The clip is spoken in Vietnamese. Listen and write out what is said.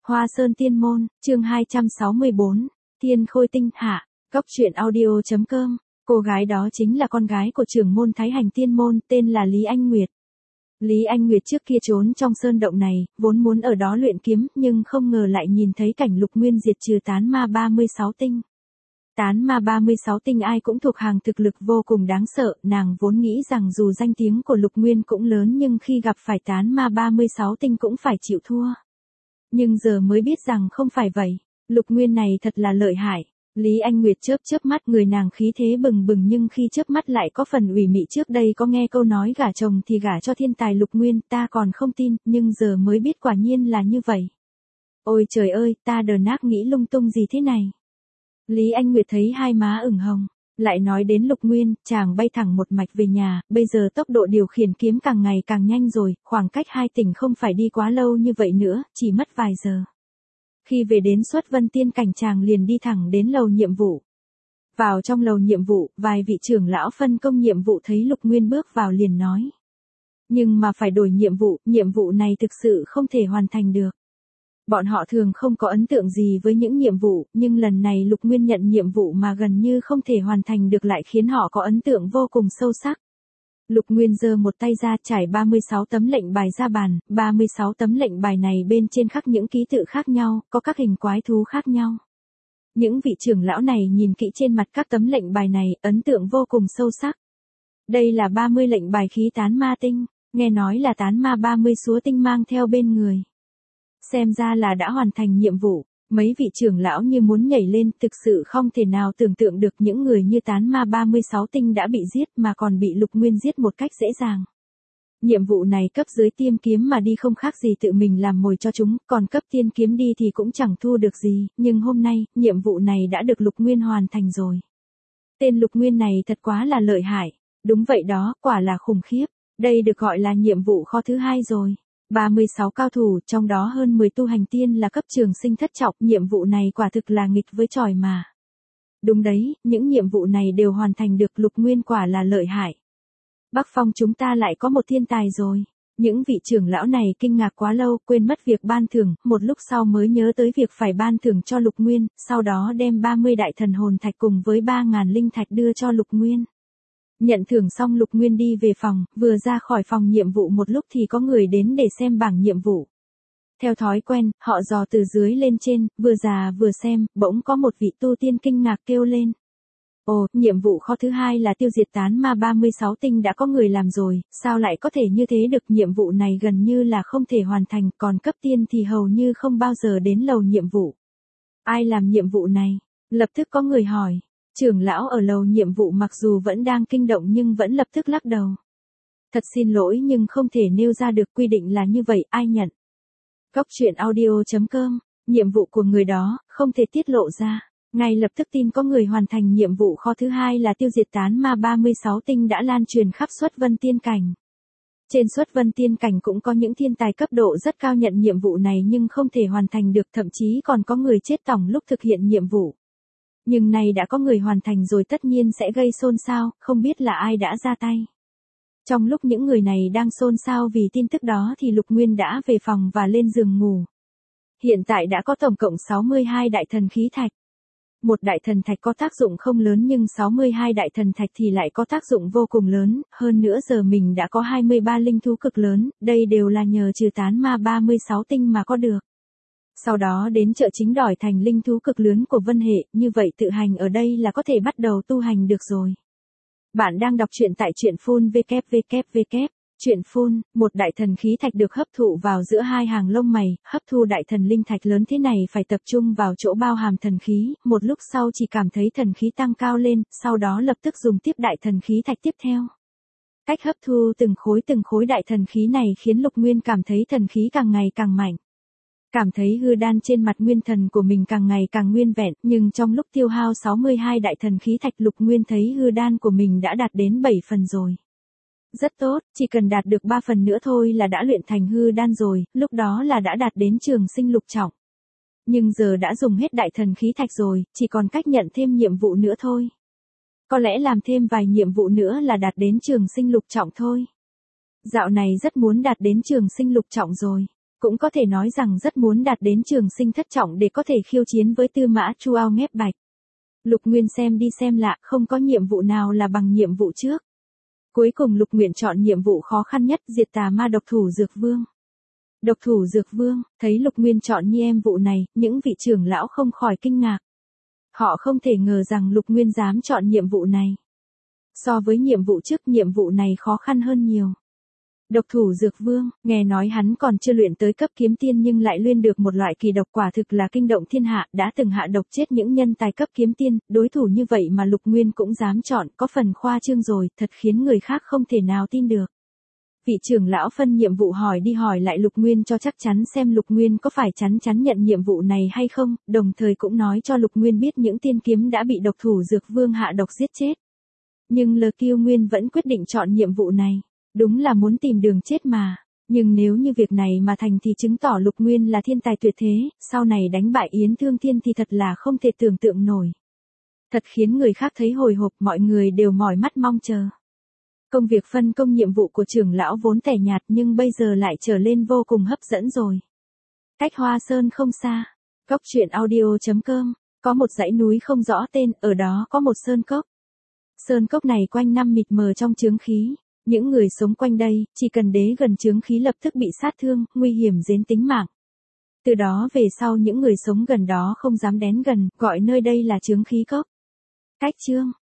Hoa Sơn Tiên Môn, chương 264, Thiên Khôi Tinh Hạ, Cốc truyện audio.com. Cô gái đó chính là con gái của trưởng môn Thái Hành Tiên Môn, tên là Lý Anh Nguyệt. Lý Anh Nguyệt trước kia trốn trong sơn động này, vốn muốn ở đó luyện kiếm, nhưng không ngờ lại nhìn thấy cảnh Lục Nguyên diệt trừ tán ma 36 tinh. Tán ma 36 tinh ai cũng thuộc hàng thực lực vô cùng đáng sợ, nàng vốn nghĩ rằng dù danh tiếng của Lục Nguyên cũng lớn nhưng khi gặp phải tán ma 36 tinh cũng phải chịu thua. Nhưng giờ mới biết rằng không phải vậy, Lục Nguyên này thật là lợi hại. Lý Anh Nguyệt chớp mắt, người nàng khí thế bừng bừng nhưng khi chớp mắt lại có phần ủy mị. Trước đây có nghe câu nói gả chồng thì gả cho thiên tài Lục Nguyên, ta còn không tin, nhưng giờ mới biết quả nhiên là như vậy. Ôi trời ơi, ta đờ nát nghĩ lung tung gì thế này. Lý Anh Nguyệt thấy hai má ửng hồng, lại nói đến Lục Nguyên, chàng bay thẳng một mạch về nhà, bây giờ tốc độ điều khiển kiếm càng ngày càng nhanh rồi, khoảng cách 2 tỉnh không phải đi quá lâu như vậy nữa, chỉ mất vài giờ. Khi về đến Xuất Vân Tiên Cảnh chàng liền đi thẳng đến lầu nhiệm vụ. Vào trong lầu nhiệm vụ, vài vị trưởng lão phân công nhiệm vụ thấy Lục Nguyên bước vào liền nói. Nhưng mà phải đổi nhiệm vụ này thực sự không thể hoàn thành được. Bọn họ thường không có ấn tượng gì với những nhiệm vụ, nhưng lần này Lục Nguyên nhận nhiệm vụ mà gần như không thể hoàn thành được lại khiến họ có ấn tượng vô cùng sâu sắc. Lục Nguyên giơ một tay ra trải 36 tấm lệnh bài ra bàn, 36 tấm lệnh bài này bên trên khắc những ký tự khác nhau, có các hình quái thú khác nhau. Những vị trưởng lão này nhìn kỹ trên mặt các tấm lệnh bài này, ấn tượng vô cùng sâu sắc. Đây là 30 lệnh bài khí tán ma tinh, nghe nói là tán ma 30 súa tinh mang theo bên người. Xem ra là đã hoàn thành nhiệm vụ, mấy vị trưởng lão như muốn nhảy lên, thực sự không thể nào tưởng tượng được những người như tán ma 36 tinh đã bị giết mà còn bị Lục Nguyên giết một cách dễ dàng. Nhiệm vụ này cấp dưới tiêm kiếm mà đi không khác gì tự mình làm mồi cho chúng, còn cấp tiên kiếm đi thì cũng chẳng thu được gì, nhưng hôm nay, nhiệm vụ này đã được Lục Nguyên hoàn thành rồi. Tên Lục Nguyên này thật quá là lợi hại, đúng vậy đó, quả là khủng khiếp, đây được gọi là nhiệm vụ kho thứ 2 rồi. 36 cao thủ, trong đó hơn 10 tu hành tiên là cấp trường sinh thất trọng, nhiệm vụ này quả thực là nghịch với chòi mà. Đúng đấy, những nhiệm vụ này đều hoàn thành được, Lục Nguyên quả là lợi hại. Bắc Phong chúng ta lại có một thiên tài rồi. Những vị trưởng lão này kinh ngạc quá lâu, quên mất việc ban thưởng, một lúc sau mới nhớ tới việc phải ban thưởng cho Lục Nguyên, sau đó đem 30 đại thần hồn thạch cùng với 3.000 linh thạch đưa cho Lục Nguyên. Nhận thưởng xong Lục Nguyên đi về phòng, vừa ra khỏi phòng nhiệm vụ một lúc thì có người đến để xem bảng nhiệm vụ. Theo thói quen, họ dò từ dưới lên trên, vừa già vừa xem, bỗng có một vị tu tiên kinh ngạc kêu lên. Ồ, nhiệm vụ kho thứ 2 là tiêu diệt tán ma 36 tinh đã có người làm rồi, sao lại có thể như thế được, nhiệm vụ này gần như là không thể hoàn thành, còn cấp tiên thì hầu như không bao giờ đến lầu nhiệm vụ. Ai làm nhiệm vụ này? Lập tức có người hỏi. Trưởng lão ở lầu nhiệm vụ mặc dù vẫn đang kinh động nhưng vẫn lập tức lắc đầu. Thật xin lỗi nhưng không thể nêu ra được, quy định là như vậy, ai nhận. Cốc truyện audio.com, nhiệm vụ của người đó, không thể tiết lộ ra. Ngay lập tức tin có người hoàn thành nhiệm vụ kho thứ 2 là tiêu diệt tán ma 36 tinh đã lan truyền khắp Xuất Vân Tiên Cảnh. Trên Xuất Vân Tiên Cảnh cũng có những thiên tài cấp độ rất cao nhận nhiệm vụ này nhưng không thể hoàn thành được, thậm chí còn có người chết tỏng lúc thực hiện nhiệm vụ. Nhưng nay đã có người hoàn thành rồi tất nhiên sẽ gây xôn xao, không biết là ai đã ra tay. Trong lúc những người này đang xôn xao vì tin tức đó thì Lục Nguyên đã về phòng và lên giường ngủ. Hiện tại đã có tổng cộng 62 đại thần khí thạch. Một đại thần thạch có tác dụng không lớn nhưng 62 đại thần thạch thì lại có tác dụng vô cùng lớn, hơn nữa giờ mình đã có 23 linh thú cực lớn, đây đều là nhờ trừ tán ma 36 tinh mà có được. Sau đó đến chợ chính đòi thành linh thú cực lớn của Vân Hệ, như vậy tự hành ở đây là có thể bắt đầu tu hành được rồi. Bạn đang đọc truyện tại truyện phun www. Truyện phun, một đại thần khí thạch được hấp thụ vào giữa hai hàng lông mày, hấp thu đại thần linh thạch lớn thế này phải tập trung vào chỗ bao hàm thần khí, một lúc sau chỉ cảm thấy thần khí tăng cao lên, sau đó lập tức dùng tiếp đại thần khí thạch tiếp theo. Cách hấp thu từng khối đại thần khí này khiến Lục Nguyên cảm thấy thần khí càng ngày càng mạnh. Cảm thấy hư đan trên mặt nguyên thần của mình càng ngày càng nguyên vẹn, nhưng trong lúc tiêu hao 62 đại thần khí thạch Lục Nguyên thấy hư đan của mình đã đạt đến 7 phần rồi. Rất tốt, chỉ cần đạt được 3 phần nữa thôi là đã luyện thành hư đan rồi, lúc đó là đã đạt đến trường sinh lục trọng. Nhưng giờ đã dùng hết đại thần khí thạch rồi, chỉ còn cách nhận thêm nhiệm vụ nữa thôi. Có lẽ làm thêm vài nhiệm vụ nữa là đạt đến trường sinh lục trọng thôi. Dạo này rất muốn đạt đến trường sinh lục trọng rồi. Cũng có thể nói rằng rất muốn đạt đến trường sinh thất trọng để có thể khiêu chiến với Tư Mã Chu Ao Ngép Bạch. Lục Nguyên xem đi xem lại, không có nhiệm vụ nào là bằng nhiệm vụ trước. Cuối cùng Lục Nguyện chọn nhiệm vụ khó khăn nhất, diệt tà ma độc thủ Dược Vương. Độc thủ Dược Vương, thấy Lục Nguyên chọn nhiệm vụ này, những vị trưởng lão không khỏi kinh ngạc. Họ không thể ngờ rằng Lục Nguyên dám chọn nhiệm vụ này. So với nhiệm vụ trước, nhiệm vụ này khó khăn hơn nhiều. Độc thủ Dược Vương, nghe nói hắn còn chưa luyện tới cấp kiếm tiên nhưng lại luyện được một loại kỳ độc quả thực là kinh động thiên hạ, đã từng hạ độc chết những nhân tài cấp kiếm tiên, đối thủ như vậy mà Lục Nguyên cũng dám chọn, có phần khoa trương rồi, thật khiến người khác không thể nào tin được. Vị trưởng lão phân nhiệm vụ hỏi đi hỏi lại Lục Nguyên cho chắc chắn xem Lục Nguyên có phải chắn nhận nhiệm vụ này hay không, đồng thời cũng nói cho Lục Nguyên biết những tiên kiếm đã bị độc thủ Dược Vương hạ độc giết chết. Nhưng Lơ Kiêu Nguyên vẫn quyết định chọn nhiệm vụ này. Đúng là muốn tìm đường chết mà. Nhưng nếu như việc này mà thành thì chứng tỏ Lục Nguyên là thiên tài tuyệt thế, sau này đánh bại Yến Thương Thiên thì thật là không thể tưởng tượng nổi. Thật khiến người khác thấy hồi hộp, mọi người đều mỏi mắt mong chờ. Công việc phân công nhiệm vụ của trưởng lão vốn tẻ nhạt nhưng bây giờ lại trở lên vô cùng hấp dẫn rồi. Cách Hoa Sơn không xa, Cốc Truyện Audio.com, có một dãy núi không rõ tên, ở đó có một sơn cốc. Sơn cốc này quanh năm mịt mờ trong chướng khí. Những người sống quanh đây, chỉ cần đế gần chướng khí lập tức bị sát thương, nguy hiểm đến tính mạng. Từ đó về sau những người sống gần đó không dám đến gần, gọi nơi đây là chướng khí cốc. Cách chương